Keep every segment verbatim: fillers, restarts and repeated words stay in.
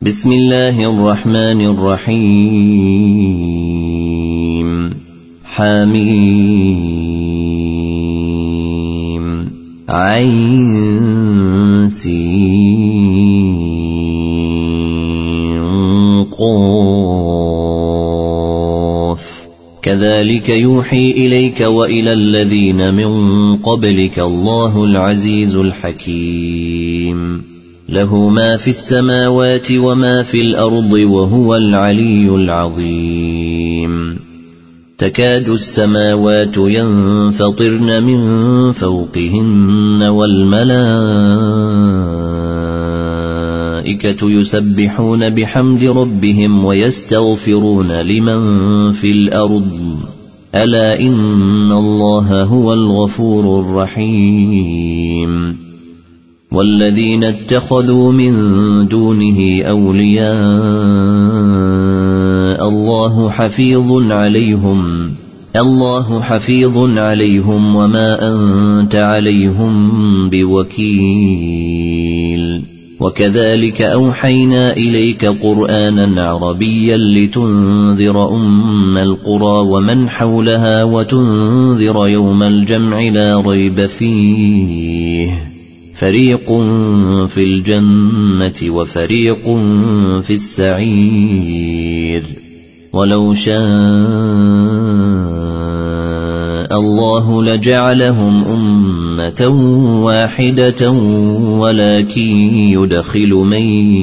بسم الله الرحمن الرحيم حميم عين سين قاف كذلك يوحي إليك وإلى الذين من قبلك الله العزيز الحكيم له ما في السماوات وما في الأرض وهو العلي العظيم تكاد السماوات ينفطرن من فوقهن والملائكة يسبحون بحمد ربهم ويستغفرون لمن في الأرض ألا إن الله هو الغفور الرحيم والذين اتخذوا من دونه أولياء الله حفيظ عليهم الله حفيظ عليهم وما أنت عليهم بوكيل وكذلك أوحينا إليك قرآنا عربيا لتنذر أم القرى ومن حولها وتنذر يوم الجمع لا ريب فيه فريق في الجنة وفريق في السعير ولو شاء الله لجعلهم أمة واحدة ولكن يدخل من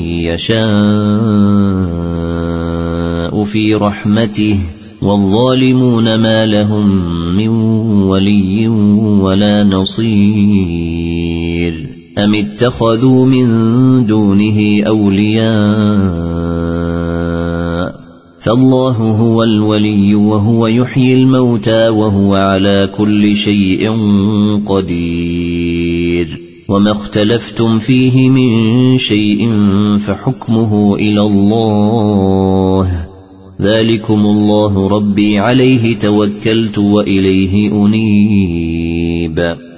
يشاء في رحمته والظالمون ما لهم من ولي ولا نصير أم اتخذوا من دونه أولياء فالله هو الولي وهو يحيي الموتى وهو على كل شيء قدير وما اختلفتم فيه من شيء فحكمه إلى الله ذلكم الله ربي عليه توكلت وإليه أنيب